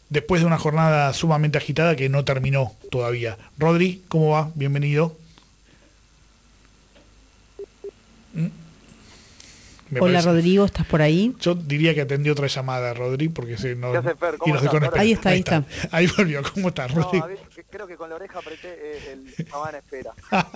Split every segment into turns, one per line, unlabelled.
después de una jornada sumamente agitada que no terminó todavía. Rodri, ¿cómo va? Bienvenido. Me
Hola
parece.
Rodrigo, ¿estás por ahí?
Yo diría que atendió otra llamada, Rodri, porque no,
¿Qué hace, Fer?
y
¿Cómo
nos
estás?
desconectó.
Ahí está, ahí está.
Ahí volvió. ¿Cómo estás, Rodri?
No, creo que con la oreja apreté el sabana espera.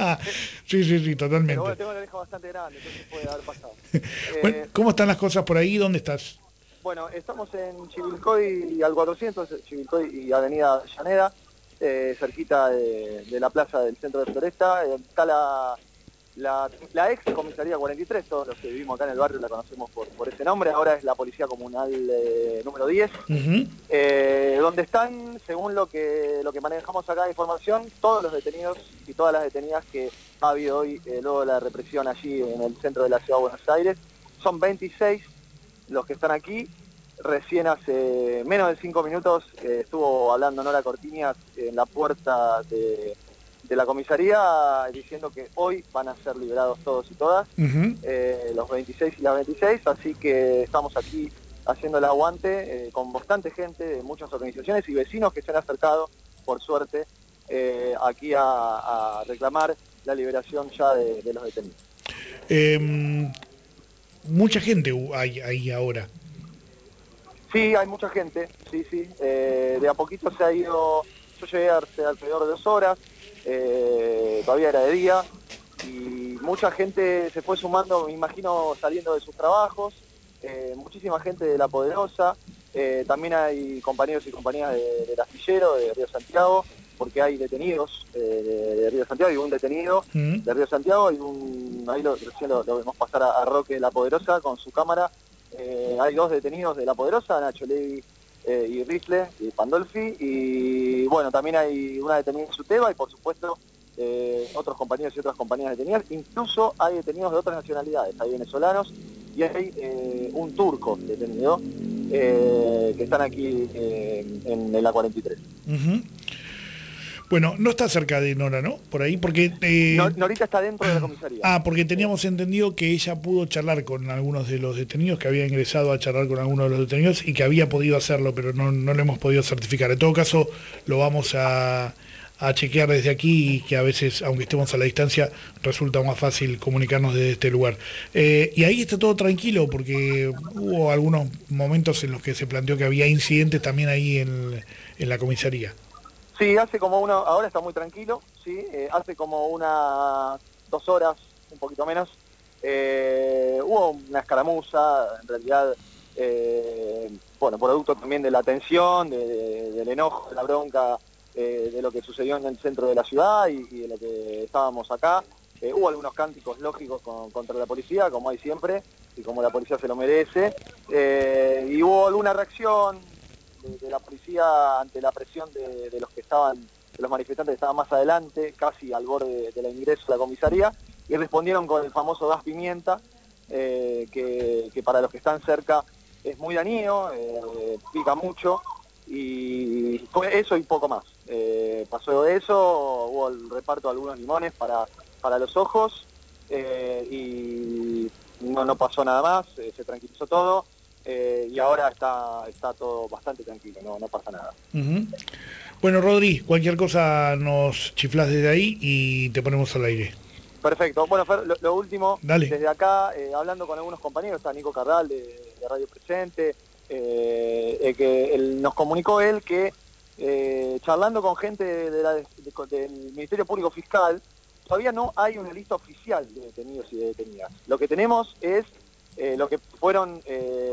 Sí,
Pero
totalmente.
bueno, tengo la oreja bastante grande, entonces puede haber pasado.
Bueno, ¿cómo están las cosas por ahí? ¿Dónde estás?
Bueno, estamos en Chivilcoy al 400, Chivilcoy y Avenida Avellaneda, cerquita de la plaza del centro de Floresta. Está la ex comisaría 43, todos los que vivimos acá en el barrio la conocemos por ese nombre. Ahora es la Policía Comunal número 10, donde están, según lo que manejamos acá de información, todos los detenidos y todas las detenidas que ha habido hoy luego de la represión allí en el centro de la ciudad de Buenos Aires. Son 26 los que están aquí. Recién hace menos de 5 minutos estuvo hablando Nora Cortiñas en la puerta de la comisaría diciendo que hoy van a ser liberados todos y todas, los 26 y las 26, así que estamos aquí haciendo el aguante con bastante gente de muchas organizaciones y vecinos que se han acercado, por suerte, aquí a reclamar la liberación ya de los detenidos.
Mucha gente hay ahí ahora.
Sí, hay mucha gente, sí. De a poquito se ha ido, yo llegué hace alrededor de 2 horas, todavía era de día, y mucha gente se fue sumando, me imagino, saliendo de sus trabajos, muchísima gente de La Poderosa, también hay compañeros y compañeras del astillero, de Río Santiago, porque hay detenidos de Río Santiago, hay un detenido de Río Santiago, ahí recién lo vemos pasar a Roque de La Poderosa con su cámara. Hay 2 detenidos de La Poderosa, Nacho Levi y Risle y Pandolfi, y bueno, también hay una detenida en Suteba y por supuesto otros compañeros y otras compañeras detenidas. Incluso hay detenidos de otras nacionalidades, hay venezolanos y hay un turco detenido que están aquí en la 43.
Bueno, no está cerca de Nora, ¿no? Por ahí, porque...
Norita está dentro de la comisaría.
Porque teníamos entendido que ella pudo charlar con algunos de los detenidos, que había ingresado a charlar con algunos de los detenidos y que había podido hacerlo, pero no lo hemos podido certificar. En todo caso, lo vamos a chequear desde aquí y que a veces, aunque estemos a la distancia, resulta más fácil comunicarnos desde este lugar. Y ahí está todo tranquilo, porque hubo algunos momentos en los que se planteó que había incidentes también ahí en la comisaría.
Sí, ahora está muy tranquilo, sí, hace como unas 2 horas, un poquito menos, hubo una escaramuza, en realidad, producto también de la tensión, del enojo, de la bronca, de lo que sucedió en el centro de la ciudad y de lo que estábamos acá. Hubo algunos cánticos lógicos contra la policía, como hay siempre, y como la policía se lo merece, y hubo alguna reacción de la policía ante la presión de los manifestantes que estaban más adelante, casi al borde del ingreso a la comisaría, y respondieron con el famoso gas pimienta, que para los que están cerca es muy dañino, pica mucho, y fue eso y poco más. Pasó eso, hubo el reparto de algunos limones para los ojos, y no pasó nada más, se tranquilizó todo. Y ahora está todo bastante tranquilo, no pasa nada.
Bueno, Rodri, cualquier cosa nos chiflás desde ahí y te ponemos al aire.
Perfecto. Bueno, Fer, lo último,
Dale.
desde acá, hablando con algunos compañeros, está Nico Carral de Radio Presente, que nos comunicó él que charlando con gente del Ministerio Público Fiscal, todavía no hay una lista oficial de detenidos y de detenidas. Lo que tenemos es lo que fueron,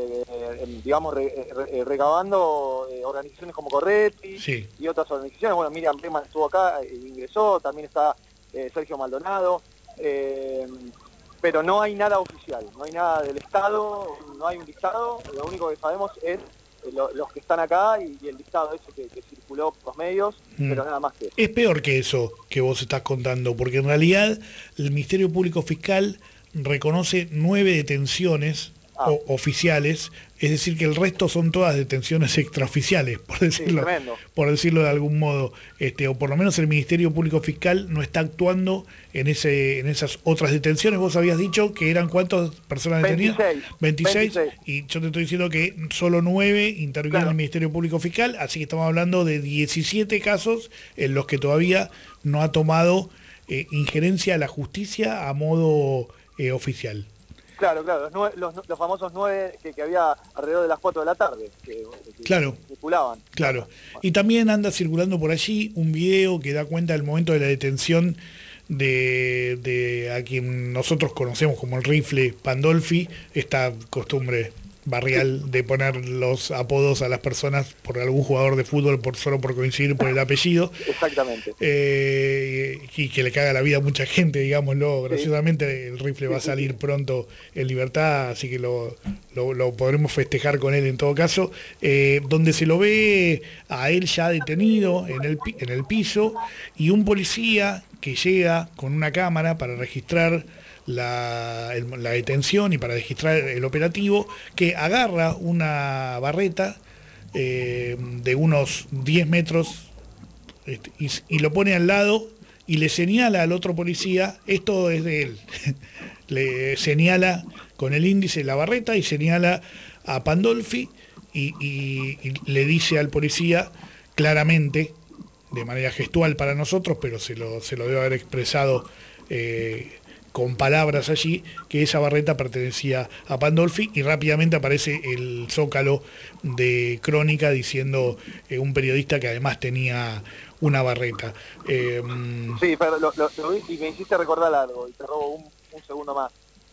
recabando organizaciones como Corretti,
sí,
y otras organizaciones. Bueno, Miriam Breman estuvo acá, ingresó, también está Sergio Maldonado, pero no hay nada oficial, no hay nada del Estado, no hay un listado. Lo único que sabemos es los que están acá y el listado ese que circuló por los medios, pero nada más que eso.
Es peor que eso que vos estás contando, porque en realidad el Ministerio Público Fiscal reconoce 9 detenciones oficiales, es decir, que el resto son todas detenciones extraoficiales, por decirlo de algún modo, o por lo menos el Ministerio Público Fiscal no está actuando en esas otras detenciones. Vos habías dicho que eran ¿cuántas personas detenidas? 26, y yo te estoy diciendo que solo 9 intervienen en el Ministerio Público Fiscal, así que estamos hablando de 17 casos en los que todavía no ha tomado injerencia a la justicia a modo oficial.
Claro, los famosos 9 que había alrededor de las 4 de la tarde, que circulaban.
Claro, y también anda circulando por allí un video que da cuenta del momento de la detención de a quien nosotros conocemos como el rifle Pandolfi, esta costumbre barrial de poner los apodos a las personas por algún jugador de fútbol solo por coincidir por el apellido.
Exactamente.
Y que le caga la vida a mucha gente, digámoslo graciosamente. El rifle va a salir pronto en libertad, así que lo podremos festejar con él en todo caso, donde se lo ve a él ya detenido en el piso, y un policía que llega con una cámara para registrar la detención y para registrar el operativo, que agarra una barreta de unos 10 metros y lo pone al lado y le señala al otro policía: esto es de él. Le señala con el índice la barreta y señala a Pandolfi y le dice al policía claramente, de manera gestual para nosotros, pero se lo debe haber expresado con palabras allí, que esa barreta pertenecía a Pandolfi, y rápidamente aparece el zócalo de Crónica diciendo un periodista que además tenía una barreta.
Sí, pero lo vi y me hiciste recordar algo, y te robo un segundo más.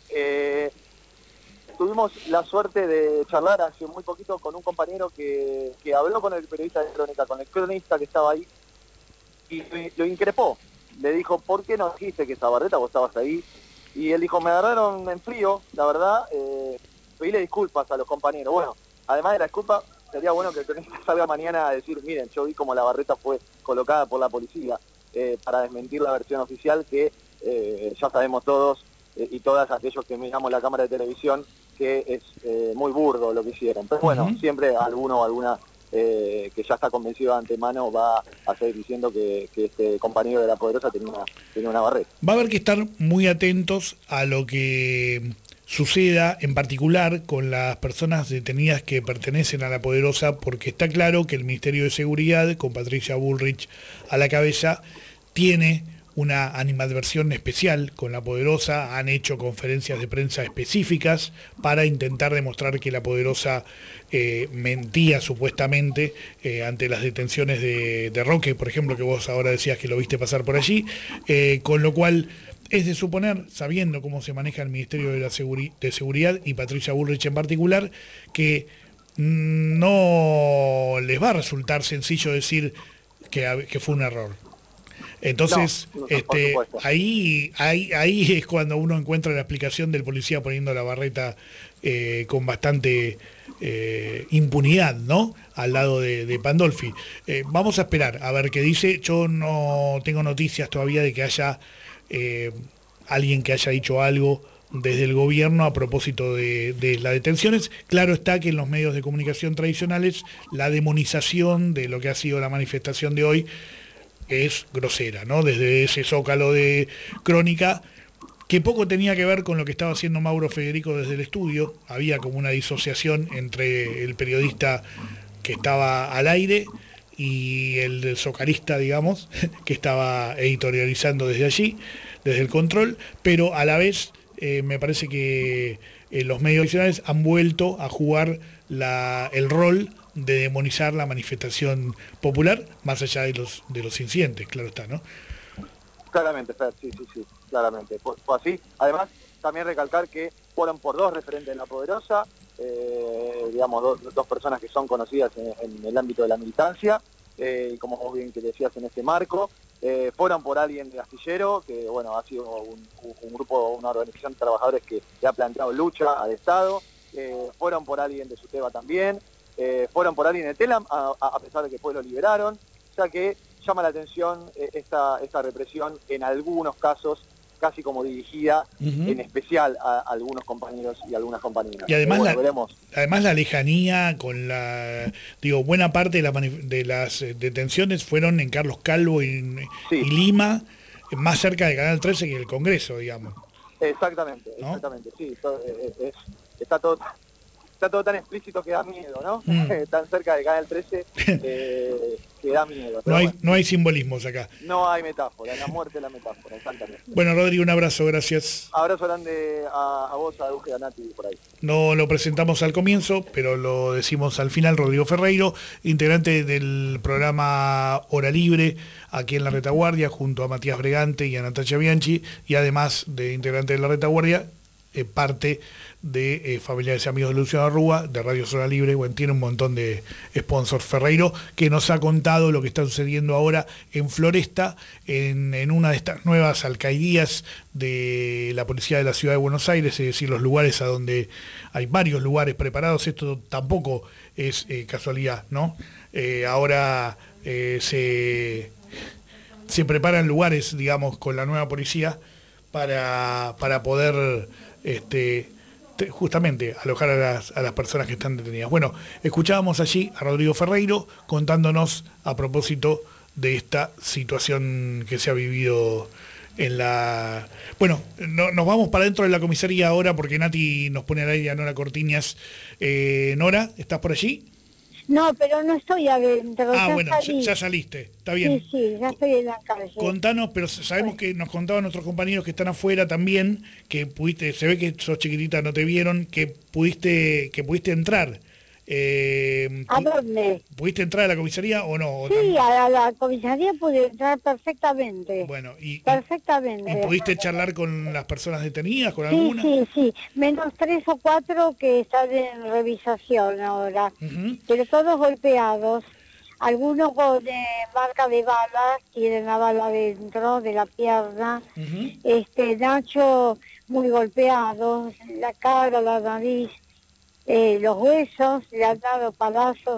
Tuvimos la suerte de charlar hace muy poquito con un compañero que habló con el periodista de Crónica, con el cronista que estaba ahí, y lo increpó. Le dijo: ¿por qué no dijiste que esa barreta vos estabas ahí? Y él dijo: me agarraron en frío, la verdad, pedíle disculpas a los compañeros. Bueno, además de la disculpa, sería bueno que el cronista salga mañana a decir: miren, yo vi cómo la barreta fue colocada por la policía, para desmentir la versión oficial que ya sabemos todos y todas aquellos que miramos la cámara de televisión, que es muy burdo lo que hicieron. Pero bueno, siempre alguno o alguna que ya está convencido de antemano va a seguir diciendo que este compañero de La Poderosa tenía una barreta.
Va a haber que estar muy atentos a lo que suceda, en particular con las personas detenidas que pertenecen a La Poderosa, porque está claro que el Ministerio de Seguridad, con Patricia Bullrich a la cabeza, tiene una animadversión especial con La Poderosa. Han hecho conferencias de prensa específicas para intentar demostrar que La Poderosa mentía supuestamente ante las detenciones de Roque, por ejemplo, que vos ahora decías que lo viste pasar por allí, con lo cual es de suponer, sabiendo cómo se maneja el Ministerio de Seguridad y Patricia Bullrich en particular, que no les va a resultar sencillo decir que fue un error. Entonces, ahí es cuando uno encuentra la explicación del policía poniendo la barreta con bastante impunidad, ¿no?, al lado de Pandolfi. Vamos a esperar a ver qué dice. Yo no tengo noticias todavía de que haya alguien que haya dicho algo desde el gobierno a propósito de las detenciones. Claro está que en los medios de comunicación tradicionales la demonización de lo que ha sido la manifestación de hoy es grosera, ¿no? Desde ese zócalo de Crónica, que poco tenía que ver con lo que estaba haciendo Mauro Federico desde el estudio. Había como una disociación entre el periodista que estaba al aire y el socarista, digamos, que estaba editorializando desde allí, desde el control, pero a la vez me parece que los medios tradicionales han vuelto a jugar el rol de demonizar la manifestación popular, más allá de los incidentes, claro está, ¿no?
Claramente, Fer, sí, claramente. Fue así. Además, también recalcar que fueron por dos referentes de La Poderosa, digamos, dos personas que son conocidas en el ámbito de la militancia, y como vos bien que decías en este marco, fueron por alguien de Astillero, que bueno, ha sido un grupo, una organización de trabajadores que ha planteado lucha al Estado, fueron por alguien de Suteba también, fueron por alguien de Telam, a pesar de que después lo liberaron. O sea que llama la atención esta represión en algunos casos casi como dirigida en especial a algunos compañeros y algunas compañeras.
Y además,
veremos.
Además la lejanía con buena parte de las detenciones fueron en Carlos Calvo y Lima, más cerca de Canal 13 que el Congreso, digamos.
Exactamente, ¿no? Exactamente, sí. Está todo tan explícito que da miedo, ¿no? Tan cerca de Canal 13 que da miedo.
No hay simbolismos acá.
No hay metáfora, la muerte es la metáfora, exactamente.
Bueno, Rodrigo, un abrazo, gracias.
Abrazo grande a vos, a Euge, a Nati, por ahí.
No lo presentamos al comienzo, pero lo decimos al final. Rodrigo Ferreiro, integrante del programa Hora Libre, aquí en La Retaguardia, junto a Matías Bregante y a Natacha Bianchi, y además de integrante de La Retaguardia, parte de Familiares y Amigos de Luciano Arrúa, de Radio Zona Libre. Bueno, tiene un montón de sponsors. Ferreiro, que nos ha contado lo que está sucediendo ahora en Floresta, en una de estas nuevas alcaldías de la Policía de la Ciudad de Buenos Aires, es decir, los lugares a donde hay varios lugares preparados. Esto tampoco es casualidad, ¿no? Ahora se preparan lugares, digamos, con la nueva policía para poder justamente alojar a las personas que están detenidas. Bueno, escuchábamos allí a Rodrigo Ferreiro contándonos a propósito de esta situación que se ha vivido en la... Bueno, nos vamos para dentro de la comisaría ahora porque Nati nos pone al aire a Nora Cortiñas. Nora, ¿estás por allí?
No, pero no estoy adentro.
Bueno, ya saliste, está bien.
Sí, ya estoy en la calle.
Contanos, pero sabemos que nos contaban nuestros compañeros que están afuera también, que pudiste, se ve que sos chiquitita, no te vieron, que pudiste entrar.
¿A dónde?
¿Pudiste entrar a la comisaría o no?
Sí, a la comisaría pude entrar perfectamente.
Bueno,
perfectamente.
¿Y pudiste charlar con las personas detenidas, con alguna?
Sí, menos 3 o 4 que están en revisación ahora, pero todos golpeados. Algunos con marca de balas, tienen la bala dentro de la pierna. Nacho muy golpeado, la cara, la nariz. Los huesos, le han dado palazos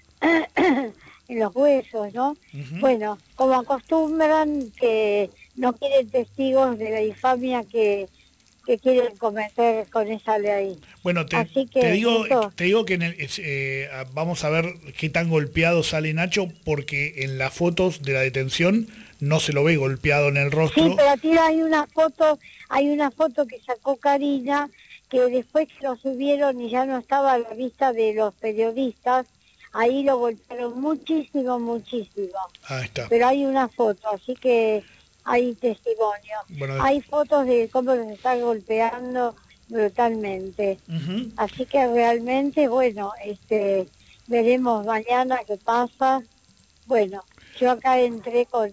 en los huesos, ¿no? Bueno, como acostumbran, que no quieren testigos de la infamia que quieren cometer con esa ley.
Bueno, te digo que vamos a ver qué tan golpeado sale Nacho, porque en las fotos de la detención no se lo ve golpeado en el rostro.
Sí, pero aquí hay una foto que sacó Karina, que después que lo subieron y ya no estaba a la vista de los periodistas, ahí lo golpearon muchísimo.
Ahí está.
Pero hay una foto, así que hay testimonio.
Bueno,
hay fotos de cómo los están golpeando brutalmente. Así que realmente, bueno, veremos mañana qué pasa. Bueno, yo acá entré con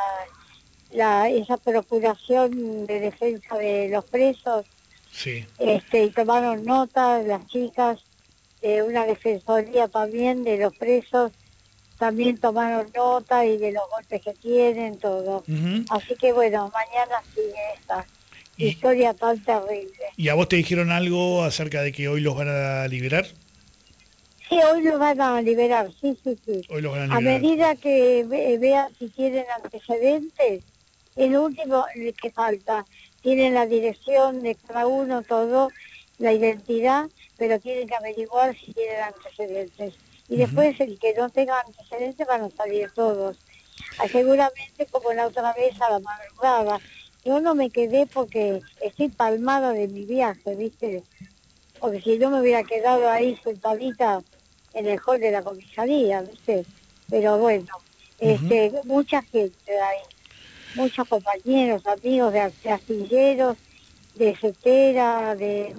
esa procuración de defensa de los presos.
Sí.
Y tomaron nota las chicas de una defensoría también de los presos, también tomaron nota y de los golpes que tienen, todo. Así que bueno, mañana sigue esta historia tan terrible.
¿Y a vos te dijeron algo acerca de que hoy los van a liberar?
Sí, hoy los van a liberar, sí.
Hoy los van a liberar.
A medida que vean si tienen antecedentes, es lo último que falta. Tienen la dirección de cada uno, todo, la identidad, pero tienen que averiguar si tienen antecedentes. Y después el que no tenga antecedentes van a salir todos. Seguramente como la otra vez a la madrugada. Yo no me quedé porque estoy palmada de mi viaje, ¿viste? Porque si no me hubiera quedado ahí sentadita en el hall de la comisaría, ¿viste? Pero bueno, mucha gente ahí. Muchos compañeros, amigos de astilleros, de cetera, de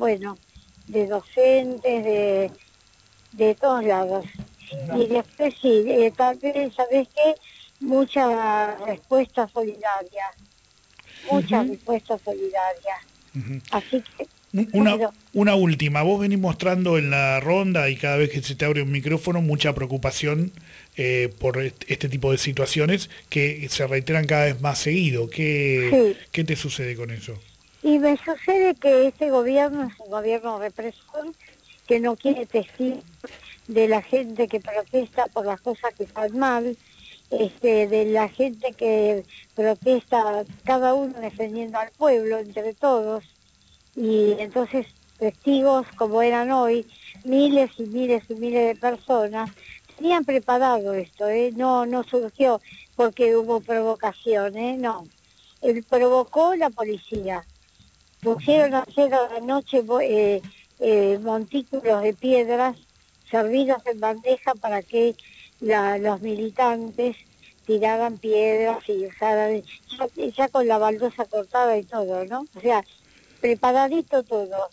docentes, de todos lados. Y después sí, también, ¿sabés qué? Mucha respuesta solidaria. Así que...
Una última, vos venís mostrando en la ronda y cada vez que se te abre un micrófono mucha preocupación por este tipo de situaciones que se reiteran cada vez más seguido. ¿Qué te sucede con eso?
Y me sucede que este gobierno es un gobierno represor que no quiere testigos de la gente que protesta por las cosas que están mal de la gente que protesta, cada uno defendiendo al pueblo, entre todos, y entonces testigos como eran hoy, miles y miles y miles de personas, tenían preparado esto, no surgió porque hubo provocación, no. Provocó la policía. Pusieron a hacer a la noche montículos de piedras servidos en bandeja para que los militantes tiraran piedras y usaran, ya con la baldosa cortada y todo, ¿no? O sea, preparadito todo.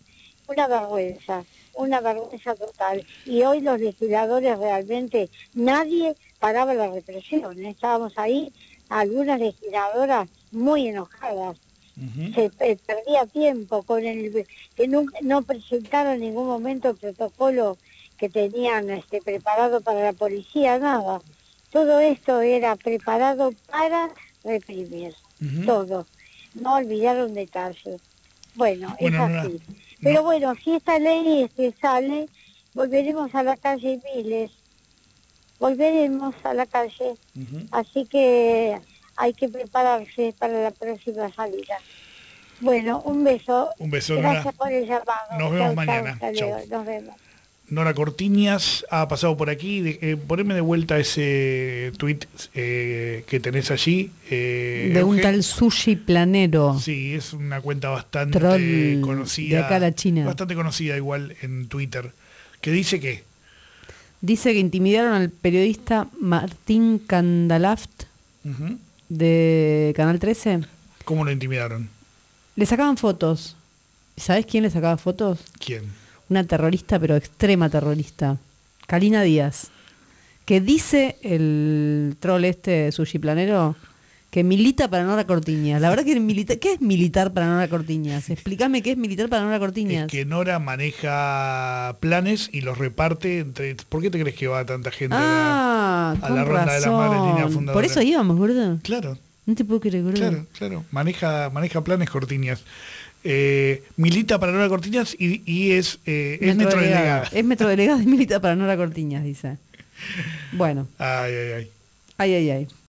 Una vergüenza total. Y hoy los legisladores realmente, nadie paraba la represión, ¿eh? Estábamos ahí, algunas legisladoras muy enojadas.
Ujú.
Se perdía tiempo con que no presentaron en ningún momento el protocolo que tenían preparado para la policía, nada. Todo esto era preparado para reprimir,
Ujú.
todo. No olvidaron detalles. Bueno, es
Bueno, Nora,
así.
no,
Pero bueno, si esta ley sale, volveremos a la calle miles, volveremos a la calle.
ujú.
Así que hay que prepararse para la próxima salida. Bueno, un beso.
Un beso, Nora.
Gracias por el llamado.
Nos vemos
Chau, chau,
mañana.
hasta
Chau.
luego. Nos vemos.
Nora Cortiñas ha pasado por aquí. Poneme de vuelta ese tweet que tenés allí.
De un
Euge.
tal Sushi Planero.
Sí, es una cuenta bastante
Troll
conocida.
de acá a la China.
Bastante conocida igual en Twitter. Que dice que...
Dice que intimidaron al periodista Martín Candalaft
Ujú.
de Canal 13.
¿Cómo lo intimidaron?
Le sacaban fotos. ¿Sabes quién le sacaba fotos?
¿Quién?
Una terrorista, pero extrema terrorista. Karina Díaz. Que dice el troll Sushi Planero que milita para Nora Cortiñas. La verdad que ¿qué es militar para Nora Cortiñas? Explícame qué es militar para Nora Cortiñas.
Es que Nora maneja planes y los reparte entre... ¿Por qué te crees que va tanta gente a la
con
ronda
razón.
de las madres línea fundadora?
Por eso íbamos, gordo.
Claro,
No te puedo creer, gordo.
claro. Maneja planes Cortiñas. Milita para Nora Cortiñas y es metrodelegada.
Es metrodelegada y milita para Nora Cortiñas, dice. Bueno.
Ay.
Ay.